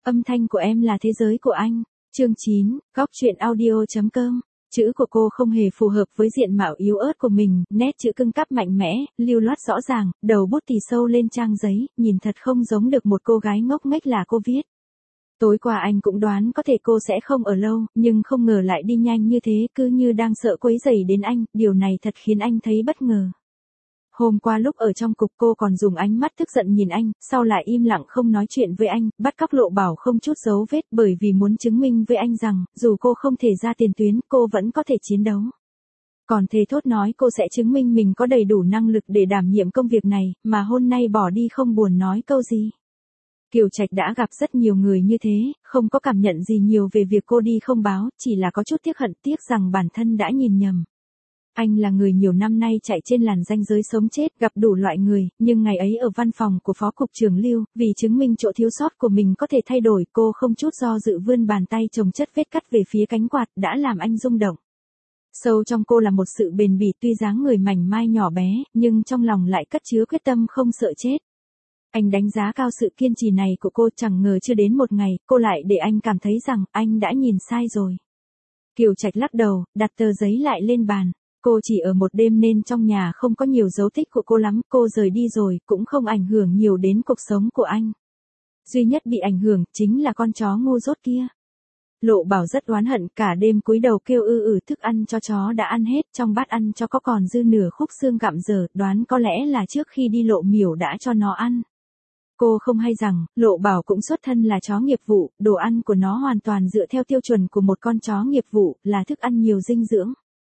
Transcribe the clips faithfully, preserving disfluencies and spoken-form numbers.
Âm thanh của em là thế giới của anh. Chương chín, góc truyện audio chấm com. Chữ của cô không hề phù hợp với diện mạo yếu ớt của mình, nét chữ cưng cáp mạnh mẽ, lưu loát rõ ràng, đầu bút tì sâu lên trang giấy, nhìn thật không giống được một cô gái ngốc nghếch là cô viết. Tối qua anh cũng đoán có thể cô sẽ không ở lâu, nhưng không ngờ lại đi nhanh như thế, cứ như đang sợ quấy rầy đến anh, điều này thật khiến anh thấy bất ngờ. Hôm qua lúc ở trong cục cô còn dùng ánh mắt tức giận nhìn anh, sau lại im lặng không nói chuyện với anh, bắt cóc Lộ Bảo không chút dấu vết bởi vì muốn chứng minh với anh rằng, dù cô không thể ra tiền tuyến, cô vẫn có thể chiến đấu. Còn thề thốt nói cô sẽ chứng minh mình có đầy đủ năng lực để đảm nhiệm công việc này, mà hôm nay bỏ đi không buồn nói câu gì. Kiều Trạch đã gặp rất nhiều người như thế, không có cảm nhận gì nhiều về việc cô đi không báo, chỉ là có chút tiếc hận tiếc rằng bản thân đã nhìn nhầm. Anh là người nhiều năm nay chạy trên làn ranh giới sống chết, gặp đủ loại người, nhưng ngày ấy ở văn phòng của Phó Cục trưởng Lưu, vì chứng minh chỗ thiếu sót của mình có thể thay đổi, cô không chút do dự vươn bàn tay chồng chất vết cắt về phía cánh quạt, đã làm anh rung động. Sâu trong cô là một sự bền bỉ, tuy dáng người mảnh mai nhỏ bé, nhưng trong lòng lại cất chứa quyết tâm không sợ chết. Anh đánh giá cao sự kiên trì này của cô, chẳng ngờ chưa đến một ngày, cô lại để anh cảm thấy rằng anh đã nhìn sai rồi. Kiều Trạch lắc đầu, đặt tờ giấy lại lên bàn. Cô chỉ ở một đêm nên trong nhà không có nhiều dấu tích của cô lắm, cô rời đi rồi, cũng không ảnh hưởng nhiều đến cuộc sống của anh. Duy nhất bị ảnh hưởng, chính là con chó ngu dốt kia. Lộ Bảo rất oán hận, cả đêm cúi đầu kêu ư ử, thức ăn cho chó đã ăn hết, trong bát ăn cho có còn dư nửa khúc xương gặm dở, đoán có lẽ là trước khi đi Lộ Miểu đã cho nó ăn. Cô không hay rằng, Lộ Bảo cũng xuất thân là chó nghiệp vụ, đồ ăn của nó hoàn toàn dựa theo tiêu chuẩn của một con chó nghiệp vụ, là thức ăn nhiều dinh dưỡng.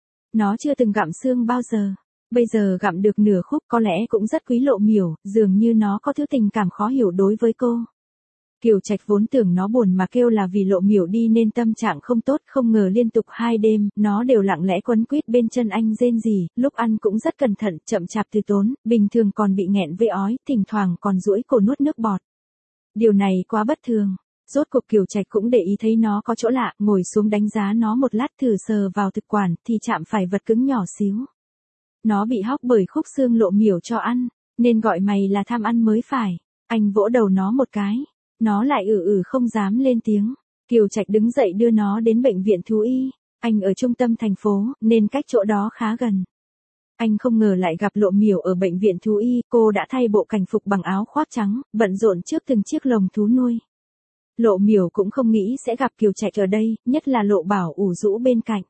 Nó chưa từng gặm xương bao giờ. Bây giờ gặm được nửa khúc có lẽ cũng rất quý Lộ Miểu, dường như nó có thứ tình cảm khó hiểu đối với cô. Kiều Trạch vốn tưởng nó buồn mà kêu là vì Lộ Miểu đi nên tâm trạng không tốt, không ngờ liên tục hai đêm, nó đều lặng lẽ quấn quýt bên chân anh rên rỉ, lúc ăn cũng rất cẩn thận, chậm chạp từ tốn, bình thường còn bị nghẹn với ói, thỉnh thoảng còn duỗi cổ nuốt nước bọt. Điều này quá bất thường. Rốt cuộc Kiều Trạch cũng để ý thấy nó có chỗ lạ, ngồi xuống đánh giá nó một lát, thử sờ vào thực quản, thì chạm phải vật cứng nhỏ xíu. Nó bị hóc bởi khúc xương Lộ Miểu cho ăn, nên gọi mày là tham ăn mới phải. Anh vỗ đầu nó một cái, nó lại ử ử không dám lên tiếng. Kiều Trạch đứng dậy đưa nó đến bệnh viện thú y. Anh ở trung tâm thành phố, nên cách chỗ đó khá gần. Anh không ngờ lại gặp Lộ Miểu ở bệnh viện thú y, cô đã thay bộ cảnh phục bằng áo khoác trắng, bận rộn trước từng chiếc lồng thú nuôi. Lộ Miểu cũng không nghĩ sẽ gặp Kiều Trạch ở đây, nhất là Lộ Bảo ủ rũ bên cạnh.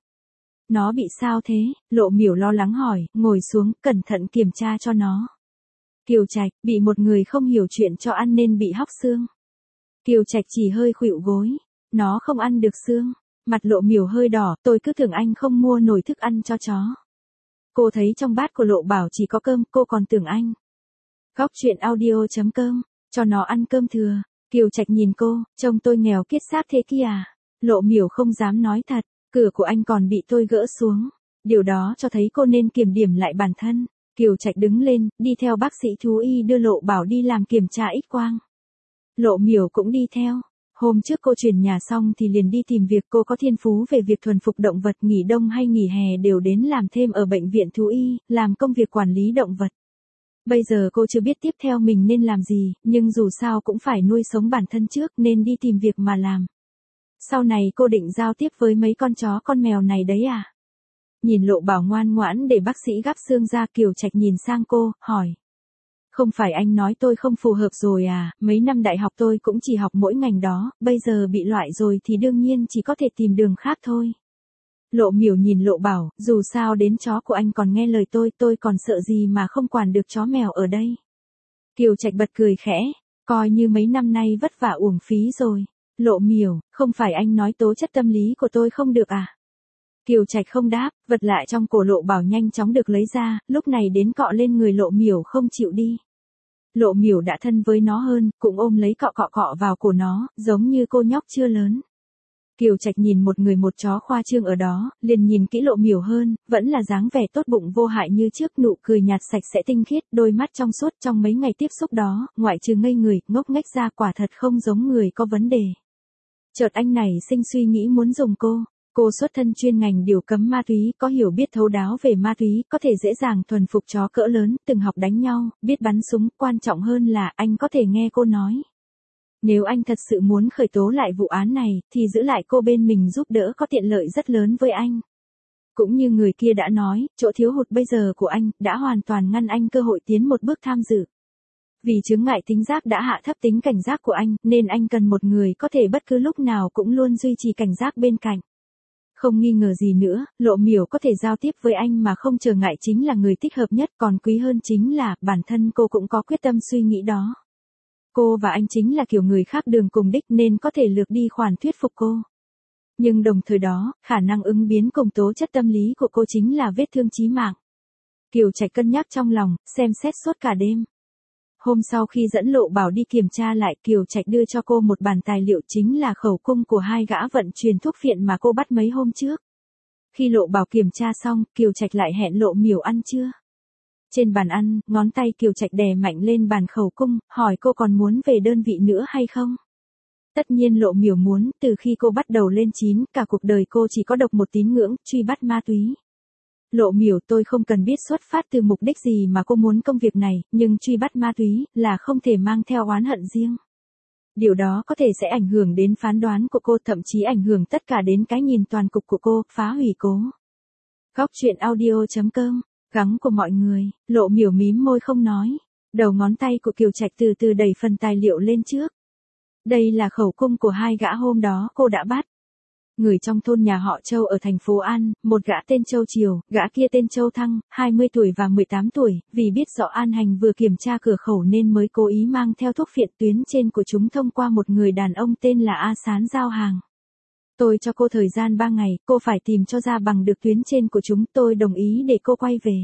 Nó bị sao thế? Lộ Miểu lo lắng hỏi, ngồi xuống, cẩn thận kiểm tra cho nó. Kiều Trạch, bị một người không hiểu chuyện cho ăn nên bị hóc xương. Kiều Trạch chỉ hơi khuỵu gối, nó không ăn được xương. Mặt Lộ Miểu hơi đỏ, tôi cứ tưởng anh không mua nổi thức ăn cho chó. Cô thấy trong bát của Lộ Bảo chỉ có cơm, cô còn tưởng anh. Góc truyện audio chấm com, cho nó ăn cơm thừa. Kiều Trạch nhìn cô, trông tôi nghèo kiết xác thế kia à? Lộ Miểu không dám nói thật, cửa của anh còn bị tôi gỡ xuống. Điều đó cho thấy cô nên kiểm điểm lại bản thân. Kiều Trạch đứng lên, đi theo bác sĩ thú y đưa Lộ Bảo đi làm kiểm tra X quang. Lộ Miểu cũng đi theo. Hôm trước cô chuyển nhà xong thì liền đi tìm việc, cô có thiên phú về việc thuần phục động vật, nghỉ đông hay nghỉ hè đều đến làm thêm ở bệnh viện thú y, làm công việc quản lý động vật. Bây giờ cô chưa biết tiếp theo mình nên làm gì, nhưng dù sao cũng phải nuôi sống bản thân trước nên đi tìm việc mà làm. Sau này cô định giao tiếp với mấy con chó con mèo này đấy à? Nhìn Lộ Bảo ngoan ngoãn để bác sĩ gắp xương ra, Kiều Trạch nhìn sang cô, hỏi. Không phải anh nói tôi không phù hợp rồi à, mấy năm đại học tôi cũng chỉ học mỗi ngành đó, bây giờ bị loại rồi thì đương nhiên chỉ có thể tìm đường khác thôi. Lộ Miểu nhìn Lộ Bảo, dù sao đến chó của anh còn nghe lời tôi, tôi còn sợ gì mà không quản được chó mèo ở đây. Kiều Trạch bật cười khẽ, coi như mấy năm nay vất vả uổng phí rồi. Lộ Miểu, không phải anh nói tố chất tâm lý của tôi không được à? Kiều Trạch không đáp, vật lạ trong cổ Lộ Bảo nhanh chóng được lấy ra, lúc này đến cọ lên người Lộ Miểu không chịu đi. Lộ Miểu đã thân với nó hơn, cũng ôm lấy cọ cọ cọ vào cổ nó, giống như cô nhóc chưa lớn. Kiều Trạch nhìn một người một chó khoa trương ở đó, liền nhìn kỹ Lộ Miểu hơn, vẫn là dáng vẻ tốt bụng vô hại như trước, nụ cười nhạt sạch sẽ tinh khiết, đôi mắt trong suốt. Trong mấy ngày tiếp xúc đó, ngoại trừ ngây người, ngốc nghếch ra, quả thật không giống người có vấn đề. Chợt anh này sinh suy nghĩ muốn dùng cô. Cô xuất thân chuyên ngành điều cấm ma túy, có hiểu biết thấu đáo về ma túy, có thể dễ dàng thuần phục chó cỡ lớn, từng học đánh nhau, biết bắn súng, quan trọng hơn là anh có thể nghe cô nói. Nếu anh thật sự muốn khởi tố lại vụ án này, thì giữ lại cô bên mình giúp đỡ có tiện lợi rất lớn với anh. Cũng như người kia đã nói, chỗ thiếu hụt bây giờ của anh, đã hoàn toàn ngăn anh cơ hội tiến một bước tham dự. Vì chướng ngại tính giác đã hạ thấp tính cảnh giác của anh, nên anh cần một người có thể bất cứ lúc nào cũng luôn duy trì cảnh giác bên cạnh. Không nghi ngờ gì nữa, Lộ Miểu có thể giao tiếp với anh mà không trở ngại chính là người thích hợp nhất, còn quý hơn chính là, bản thân cô cũng có quyết tâm suy nghĩ đó. Cô và anh chính là kiểu người khác đường cùng đích nên có thể lược đi khoản thuyết phục cô. Nhưng đồng thời đó, khả năng ứng biến cùng tố chất tâm lý của cô chính là vết thương chí mạng. Kiều Trạch cân nhắc trong lòng, xem xét suốt cả đêm. Hôm sau khi dẫn Lộ Bảo đi kiểm tra lại, Kiều Trạch đưa cho cô một bản tài liệu chính là khẩu cung của hai gã vận chuyển thuốc phiện mà cô bắt mấy hôm trước. Khi Lộ Bảo kiểm tra xong, Kiều Trạch lại hẹn Lộ Miểu ăn trưa. Trên bàn ăn, ngón tay Kiều Trạch đè mạnh lên bàn khẩu cung, hỏi cô còn muốn về đơn vị nữa hay không? Tất nhiên Lộ Miểu muốn, từ khi cô bắt đầu lên chín, cả cuộc đời cô chỉ có độc một tín ngưỡng, truy bắt ma túy. Lộ Miểu, tôi không cần biết xuất phát từ mục đích gì mà cô muốn công việc này, nhưng truy bắt ma túy, là không thể mang theo oán hận riêng. Điều đó có thể sẽ ảnh hưởng đến phán đoán của cô, thậm chí ảnh hưởng tất cả đến cái nhìn toàn cục của cô, phá hủy cô. Góc truyện audio chấm com, gắng của mọi người, Lộ Miểu mím môi không nói. Đầu ngón tay của Kiều Trạch từ từ đẩy phần tài liệu lên trước. Đây là khẩu cung của hai gã hôm đó cô đã bắt. Người trong thôn nhà họ Châu ở thành phố An, một gã tên Châu Triều, gã kia tên Châu Thăng, hai mươi tuổi và mười tám tuổi, vì biết rõ An Hành vừa kiểm tra cửa khẩu nên mới cố ý mang theo thuốc phiện, tuyến trên của chúng thông qua một người đàn ông tên là A Sán giao hàng. Tôi cho cô thời gian ba ngày, cô phải tìm cho ra bằng được tuyến trên của chúng, tôi đồng ý để cô quay về.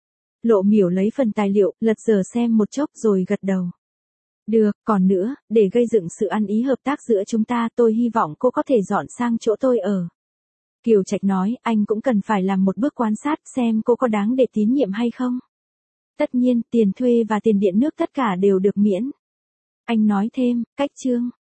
Lộ Miểu lấy phần tài liệu, lật dở xem một chốc rồi gật đầu. Được, còn nữa, để gây dựng sự ăn ý hợp tác giữa chúng ta, tôi hy vọng cô có thể dọn sang chỗ tôi ở. Kiều Trạch nói, anh cũng cần phải làm một bước quan sát xem cô có đáng để tín nhiệm hay không. Tất nhiên, tiền thuê và tiền điện nước tất cả đều được miễn. Anh nói thêm, cách chương.